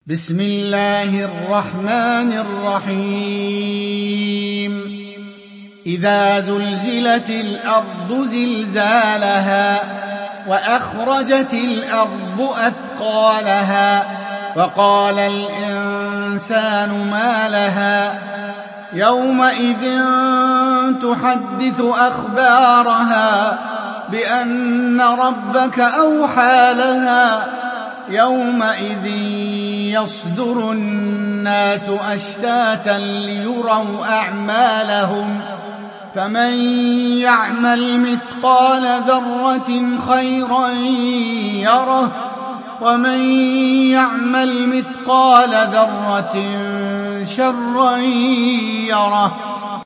بسم الله الرحمن الرحيم إذا زلزلت الأرض زلزالها وأخرجت الأرض أثقالها وقال الإنسان ما لها يومئذ تحدث أخبارها بأن ربك أوحى لها يومئذ يصدر الناس أشتاتا ليروا أعمالهم فمن يعمل مثقال ذرة خيرا يره ومن يعمل مثقال ذرة شرا يره.